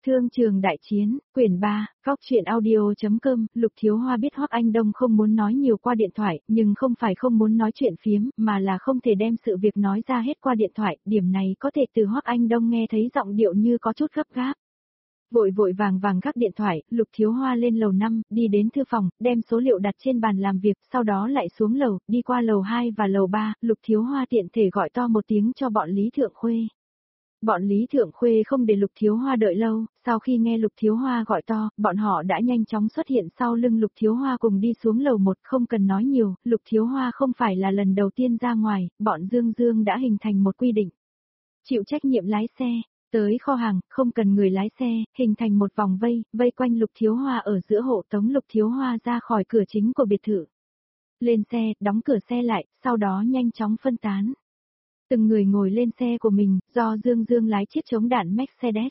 Thương trường đại chiến, quyển 3, góc truyện audio.com, Lục Thiếu Hoa biết Hoắc Anh Đông không muốn nói nhiều qua điện thoại, nhưng không phải không muốn nói chuyện phiếm, mà là không thể đem sự việc nói ra hết qua điện thoại, điểm này có thể từ Hoắc Anh Đông nghe thấy giọng điệu như có chút gấp gáp. Vội vội vàng vàng gác điện thoại, Lục Thiếu Hoa lên lầu 5, đi đến thư phòng, đem số liệu đặt trên bàn làm việc, sau đó lại xuống lầu, đi qua lầu 2 và lầu 3, Lục Thiếu Hoa tiện thể gọi to một tiếng cho bọn Lý Thượng Khuê. Bọn Lý Thượng Khuê không để Lục Thiếu Hoa đợi lâu, sau khi nghe Lục Thiếu Hoa gọi to, bọn họ đã nhanh chóng xuất hiện sau lưng Lục Thiếu Hoa cùng đi xuống lầu 1, không cần nói nhiều, Lục Thiếu Hoa không phải là lần đầu tiên ra ngoài, bọn Dương Dương đã hình thành một quy định. Chịu trách nhiệm lái xe, tới kho hàng, không cần người lái xe, hình thành một vòng vây quanh Lục Thiếu Hoa ở giữa hộ tống Lục Thiếu Hoa ra khỏi cửa chính của biệt thự. Lên xe, đóng cửa xe lại, sau đó nhanh chóng phân tán. Từng người ngồi lên xe của mình, do Dương Dương lái chiếc chống đạn Mercedes.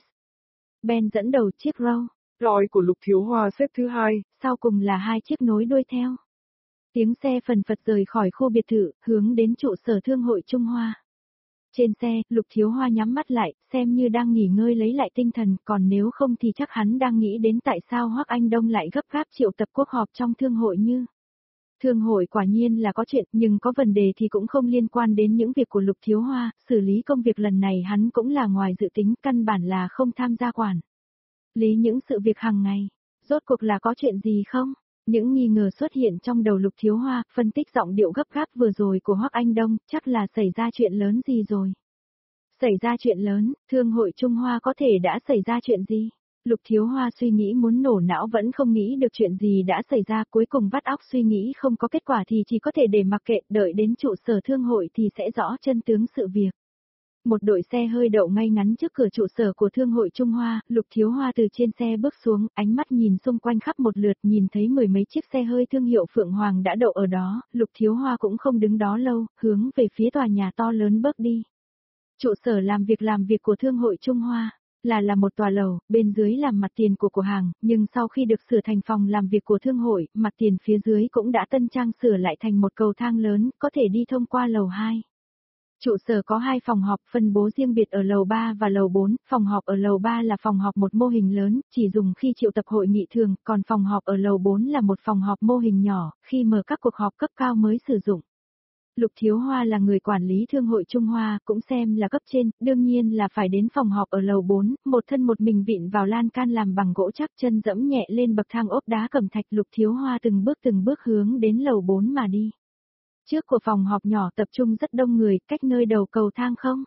Ben dẫn đầu chiếc Rolls-Royce của Lục Thiếu Hoa xếp thứ 2, sau cùng là 2 chiếc nối đuôi theo. Tiếng xe phần phật rời khỏi khu biệt thự, hướng đến trụ sở Thương hội Trung Hoa. Trên xe, Lục Thiếu Hoa nhắm mắt lại, xem như đang nghỉ ngơi lấy lại tinh thần, còn nếu không thì chắc hắn đang nghĩ đến tại sao Hoắc Anh Đông lại gấp gáp triệu tập cuộc họp trong thương hội như. Thương hội quả nhiên là có chuyện, nhưng có vấn đề thì cũng không liên quan đến những việc của Lục Thiếu Hoa, xử lý công việc lần này hắn cũng là ngoài dự tính, căn bản là không tham gia quản lý những sự việc hàng ngày. Rốt cuộc là có chuyện gì không? Những nghi ngờ xuất hiện trong đầu Lục Thiếu Hoa, phân tích giọng điệu gấp gáp vừa rồi của Hoắc Anh Đông, chắc là xảy ra chuyện lớn gì rồi. Xảy ra chuyện lớn, Thương hội Trung Hoa có thể đã xảy ra chuyện gì? Lục Thiếu Hoa suy nghĩ muốn nổ não vẫn không nghĩ được chuyện gì đã xảy ra, cuối cùng vắt óc suy nghĩ không có kết quả thì chỉ có thể để mặc kệ, đợi đến trụ sở thương hội thì sẽ rõ chân tướng sự việc. Một đội xe hơi đậu ngay ngắn trước cửa trụ sở của Thương hội Trung Hoa, Lục Thiếu Hoa từ trên xe bước xuống, ánh mắt nhìn xung quanh khắp một lượt, nhìn thấy mười mấy chiếc xe hơi thương hiệu Phượng Hoàng đã đậu ở đó, Lục Thiếu Hoa cũng không đứng đó lâu, hướng về phía tòa nhà to lớn bước đi. Trụ sở làm việc của Thương hội Trung Hoa là một tòa lầu, bên dưới là mặt tiền của cửa hàng, nhưng sau khi được sửa thành phòng làm việc của thương hội, mặt tiền phía dưới cũng đã tân trang sửa lại thành một cầu thang lớn, có thể đi thông qua lầu 2. Trụ sở có 2 phòng họp phân bố riêng biệt ở lầu 3 và lầu 4, phòng họp ở lầu 3 là phòng họp một mô hình lớn, chỉ dùng khi triệu tập hội nghị thường, còn phòng họp ở lầu 4 là một phòng họp mô hình nhỏ, khi mở các cuộc họp cấp cao mới sử dụng. Lục Thiếu Hoa là người quản lý Thương hội Trung Hoa, cũng xem là cấp trên, đương nhiên là phải đến phòng họp ở lầu 4, một thân một mình vịn vào lan can làm bằng gỗ chắc, chân dẫm nhẹ lên bậc thang ốp đá cẩm thạch, Lục Thiếu Hoa từng bước hướng đến lầu 4 mà đi. Trước của phòng họp nhỏ tập trung rất đông người, cách nơi đầu cầu thang không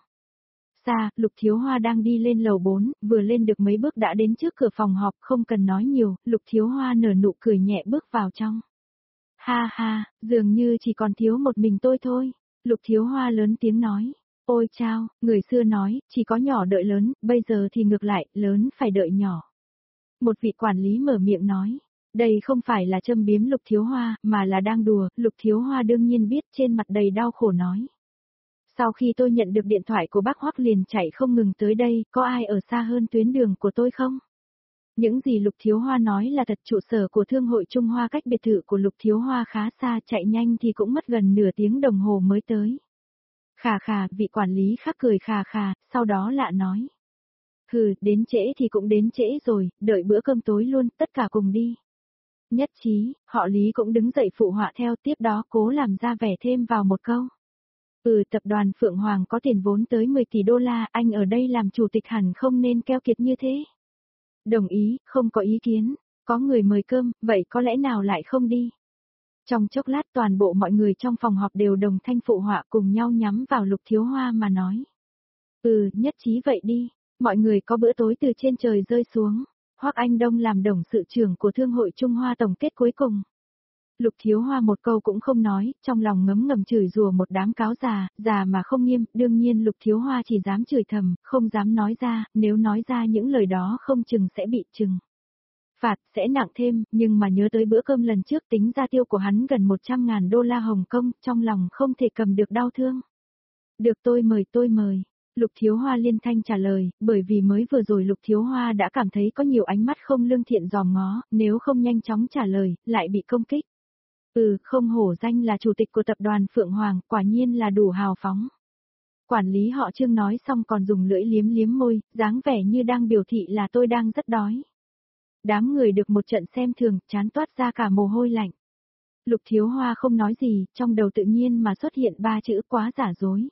xa, Lục Thiếu Hoa đang đi lên lầu 4, vừa lên được mấy bước đã đến trước cửa phòng họp, không cần nói nhiều, Lục Thiếu Hoa nở nụ cười nhẹ bước vào trong. Ha ha, dường như chỉ còn thiếu một mình tôi thôi. Lục Thiếu Hoa lớn tiếng nói. Ôi chao, người xưa nói, chỉ có nhỏ đợi lớn, bây giờ thì ngược lại, lớn phải đợi nhỏ. Một vị quản lý mở miệng nói. Đây không phải là châm biếm Lục Thiếu Hoa, mà là đang đùa, Lục Thiếu Hoa đương nhiên biết, trên mặt đầy đau khổ nói. Sau khi tôi nhận được điện thoại của bác Hoắc liền chạy không ngừng tới đây, có ai ở xa hơn tuyến đường của tôi không? Những gì Lục Thiếu Hoa nói là thật, trụ sở của Thương hội Trung Hoa cách biệt thự của Lục Thiếu Hoa khá xa, chạy nhanh thì cũng mất gần nửa tiếng đồng hồ mới tới. Khà, vị quản lý khác cười khà, sau đó lạ nói. Hừ, đến trễ thì cũng đến trễ rồi, đợi bữa cơm tối luôn, tất cả cùng đi. Nhất trí, họ Lý cũng đứng dậy phụ họa theo, tiếp đó cố làm ra vẻ thêm vào một câu. Tập đoàn Phượng Hoàng có tiền vốn tới 10 tỷ đô la, anh ở đây làm chủ tịch hẳn không nên keo kiệt như thế. Đồng ý, không có ý kiến, có người mời cơm, vậy có lẽ nào lại không đi. Trong chốc lát toàn bộ mọi người trong phòng họp đều đồng thanh phụ họa cùng nhau nhắm vào Lục Thiếu Hoa mà nói. Nhất trí vậy đi, mọi người có bữa tối từ trên trời rơi xuống. Hoắc Anh Đông làm董sự trưởng của Thương hội Trung Hoa tổng kết cuối cùng. Lục Thiếu Hoa một câu cũng không nói, trong lòng ngấm ngầm chửi rủa một đám cáo già mà không nghiêm, đương nhiên Lục Thiếu Hoa chỉ dám chửi thầm, không dám nói ra, nếu nói ra những lời đó không chừng sẽ bị trừng phạt, sẽ nặng thêm, nhưng mà nhớ tới bữa cơm lần trước tính ra tiêu của hắn gần 100.000 đô la Hồng Kông, trong lòng không thể cầm được đau thương. Được, tôi mời. Lục Thiếu Hoa liên thanh trả lời, bởi vì mới vừa rồi Lục Thiếu Hoa đã cảm thấy có nhiều ánh mắt không lương thiện dòm ngó, nếu không nhanh chóng trả lời, lại bị công kích. Không hổ danh là chủ tịch của tập đoàn Phượng Hoàng, quả nhiên là đủ hào phóng. Quản lý họ Trương nói xong còn dùng lưỡi liếm liếm môi, dáng vẻ như đang biểu thị là tôi đang rất đói. Đám người được một trận xem thường, chán toát ra cả mồ hôi lạnh. Lục Thiếu Hoa không nói gì, trong đầu tự nhiên mà xuất hiện ba chữ quá giả dối.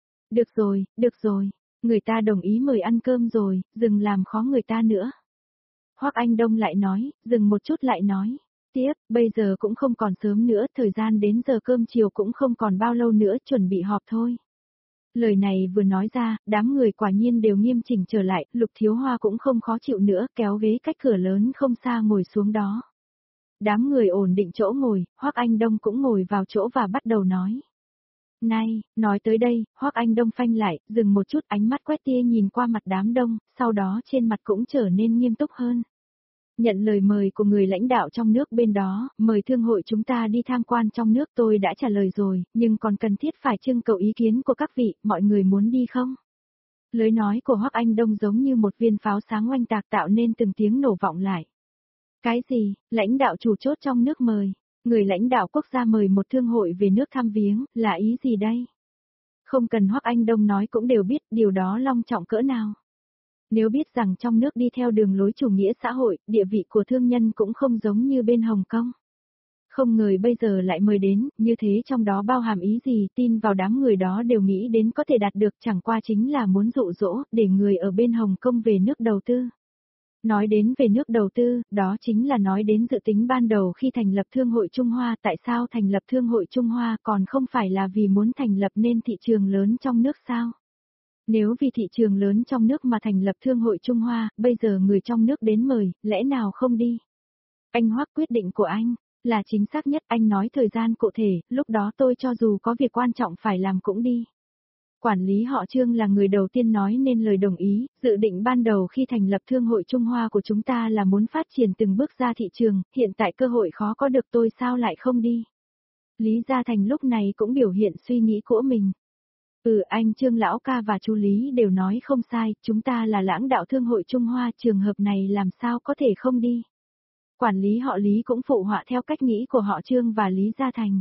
Được rồi, người ta đồng ý mời ăn cơm rồi, đừng làm khó người ta nữa. Hoắc Anh Đông lại nói, dừng một chút lại nói. Tiếp, bây giờ cũng không còn sớm nữa, thời gian đến giờ cơm chiều cũng không còn bao lâu nữa, chuẩn bị họp thôi. Lời này vừa nói ra, đám người quả nhiên đều nghiêm chỉnh trở lại, Lục Thiếu Hoa cũng không khó chịu nữa, kéo ghế cách cửa lớn không xa ngồi xuống đó. Đám người ổn định chỗ ngồi, Hoắc Anh Đông cũng ngồi vào chỗ và bắt đầu nói. Này, nói tới đây, Hoắc Anh Đông phanh lại, dừng một chút, ánh mắt quét tia nhìn qua mặt đám đông, sau đó trên mặt cũng trở nên nghiêm túc hơn. Nhận lời mời của người lãnh đạo trong nước bên đó, mời thương hội chúng ta đi tham quan trong nước, tôi đã trả lời rồi, nhưng còn cần thiết phải trưng cầu ý kiến của các vị, mọi người muốn đi không? Lời nói của Hoắc Anh Đông giống như một viên pháo sáng oanh tạc tạo nên từng tiếng nổ vọng lại. Cái gì, lãnh đạo chủ chốt trong nước mời, người lãnh đạo quốc gia mời một thương hội về nước thăm viếng, là ý gì đây? Không cần Hoắc Anh Đông nói cũng đều biết điều đó long trọng cỡ nào. Nếu biết rằng trong nước đi theo đường lối chủ nghĩa xã hội, địa vị của thương nhân cũng không giống như bên Hồng Kông. Không ngờ bây giờ lại mời đến, như thế trong đó bao hàm ý gì, tin vào đám người đó đều nghĩ đến có thể đạt được, chẳng qua chính là muốn dụ dỗ, để người ở bên Hồng Kông về nước đầu tư. Nói đến về nước đầu tư, đó chính là nói đến dự tính ban đầu khi thành lập Thương hội Trung Hoa, tại sao thành lập Thương hội Trung Hoa còn không phải là vì muốn thành lập nên thị trường lớn trong nước sao? Nếu vì thị trường lớn trong nước mà thành lập Thương hội Trung Hoa, bây giờ người trong nước đến mời, lẽ nào không đi? Anh Hoắc, quyết định của anh là chính xác nhất, anh nói thời gian cụ thể, lúc đó tôi cho dù có việc quan trọng phải làm cũng đi. Quản lý họ Trương là người đầu tiên nói nên lời đồng ý, dự định ban đầu khi thành lập Thương hội Trung Hoa của chúng ta là muốn phát triển từng bước ra thị trường, hiện tại cơ hội khó có được, tôi sao lại không đi? Lý Gia Thành lúc này cũng biểu hiện suy nghĩ của mình. Anh Trương lão ca và chú Lý đều nói không sai, chúng ta là lãnh đạo Thương hội Trung Hoa, trường hợp này làm sao có thể không đi. Quản lý họ Lý cũng phụ họa theo cách nghĩ của họ Trương và Lý Gia Thành.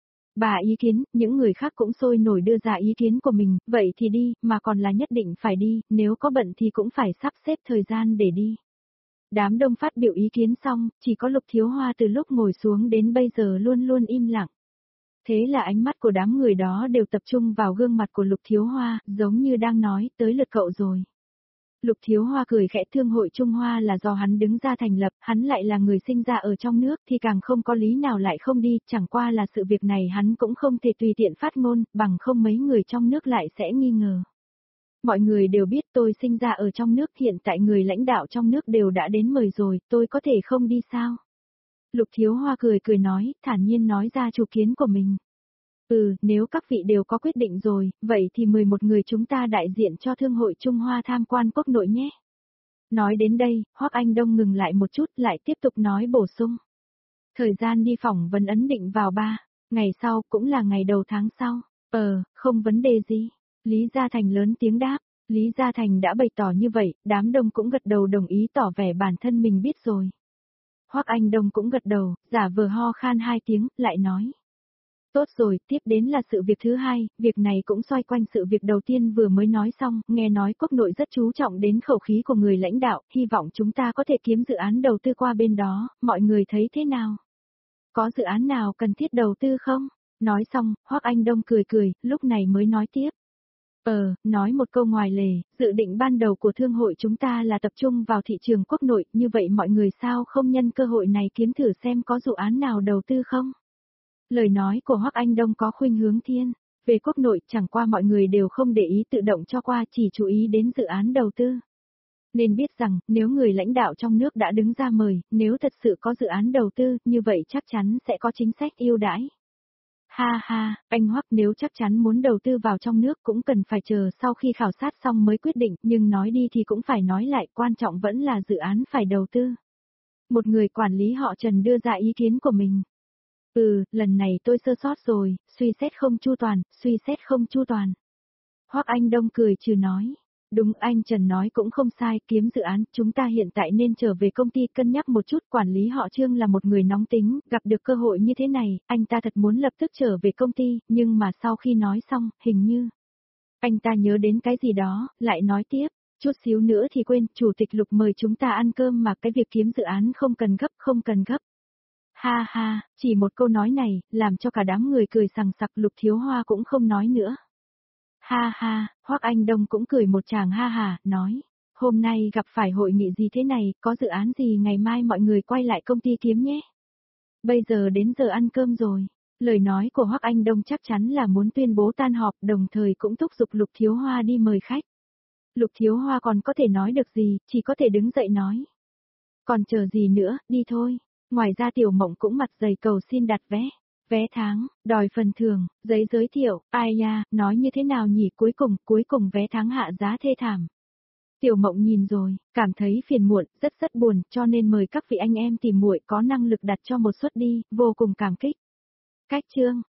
Bà ý kiến, những người khác cũng sôi nổi đưa ra ý kiến của mình, vậy thì đi, mà còn là nhất định phải đi, nếu có bận thì cũng phải sắp xếp thời gian để đi. Đám đông phát biểu ý kiến xong, chỉ có Lục Thiếu Hoa từ lúc ngồi xuống đến bây giờ luôn luôn im lặng. Thế là ánh mắt của đám người đó đều tập trung vào gương mặt của Lục Thiếu Hoa, giống như đang nói, tới lượt cậu rồi. Lục Thiếu Hoa cười khẽ, Thương hội Trung Hoa là do hắn đứng ra thành lập, hắn lại là người sinh ra ở trong nước thì càng không có lý nào lại không đi, chẳng qua là sự việc này hắn cũng không thể tùy tiện phát ngôn, bằng không mấy người trong nước lại sẽ nghi ngờ. Mọi người đều biết tôi sinh ra ở trong nước, hiện tại người lãnh đạo trong nước đều đã đến mời rồi, tôi có thể không đi sao? Lục Thiếu Hoa cười nói, thản nhiên nói ra chủ kiến của mình. Nếu các vị đều có quyết định rồi, vậy thì mời một người chúng ta đại diện cho Thương hội Trung Hoa tham quan quốc nội nhé. Nói đến đây, Hoắc Anh Đông ngừng lại một chút, lại tiếp tục nói bổ sung. Thời gian đi phỏng vấn ấn định vào 3 ngày sau, cũng là ngày đầu tháng sau. Không vấn đề gì. Lý Gia Thành lớn tiếng đáp. Lý Gia Thành đã bày tỏ như vậy, đám đông cũng gật đầu đồng ý, tỏ vẻ bản thân mình biết rồi. Hoắc Anh Đông cũng gật đầu, giả vờ ho khan 2 tiếng, lại nói. Tốt rồi, tiếp đến là sự việc thứ hai, việc này cũng xoay quanh sự việc đầu tiên vừa mới nói xong, nghe nói quốc nội rất chú trọng đến khẩu khí của người lãnh đạo, hy vọng chúng ta có thể kiếm dự án đầu tư qua bên đó, mọi người thấy thế nào? Có dự án nào cần thiết đầu tư không? Nói xong, Hoắc Anh Đông cười, lúc này mới nói tiếp. Nói một câu ngoài lề, dự định ban đầu của thương hội chúng ta là tập trung vào thị trường quốc nội, như vậy mọi người sao không nhân cơ hội này kiếm thử xem có dự án nào đầu tư không? Lời nói của Hoắc Anh Đông có khuynh hướng thiên về quốc nội, chẳng qua mọi người đều không để ý tự động cho qua, chỉ chú ý đến dự án đầu tư. Nên biết rằng, nếu người lãnh đạo trong nước đã đứng ra mời, nếu thật sự có dự án đầu tư, như vậy chắc chắn sẽ có chính sách ưu đãi. Ha, anh Hoắc, nếu chắc chắn muốn đầu tư vào trong nước cũng cần phải chờ sau khi khảo sát xong mới quyết định, nhưng nói đi thì cũng phải nói lại, quan trọng vẫn là dự án phải đầu tư. Một người quản lý họ Trần đưa ra ý kiến của mình. Lần này tôi sơ sót rồi, suy xét không chu toàn. Hoắc Anh Đông cười trừ nói. Đúng, anh Trần nói cũng không sai, kiếm dự án, chúng ta hiện tại nên trở về công ty cân nhắc một chút, quản lý họ Trương là một người nóng tính, gặp được cơ hội như thế này, anh ta thật muốn lập tức trở về công ty, nhưng mà sau khi nói xong, hình như Anh ta nhớ đến cái gì đó, lại nói tiếp, chút xíu nữa thì quên, chủ tịch Lục mời chúng ta ăn cơm mà cái việc kiếm dự án không cần gấp, không cần gấp. Ha ha, chỉ một câu nói này, làm cho cả đám người cười sằng sặc. Lục Thiếu Hoa cũng không nói nữa. Ha ha, Hoắc Anh Đông cũng cười một tràng ha ha, nói, hôm nay gặp phải hội nghị gì thế này, có dự án gì ngày mai mọi người quay lại công ty kiếm nhé. Bây giờ đến giờ ăn cơm rồi. Lời nói của Hoắc Anh Đông chắc chắn là muốn tuyên bố tan họp, đồng thời cũng thúc giục Lục Thiếu Hoa đi mời khách. Lục Thiếu Hoa còn có thể nói được gì, chỉ có thể đứng dậy nói. Còn chờ gì nữa, đi thôi. Ngoài ra Tiểu Mộng cũng mặt dày cầu xin đặt vé. Vé tháng, đòi phần thưởng, giấy giới thiệu, ai nha, nói như thế nào nhỉ, cuối cùng vé tháng hạ giá thê thảm. Tiểu Mộng nhìn rồi, cảm thấy phiền muộn, rất buồn, cho nên mời các vị anh em tìm muội có năng lực đặt cho một suất đi, vô cùng cảm kích. Cách chương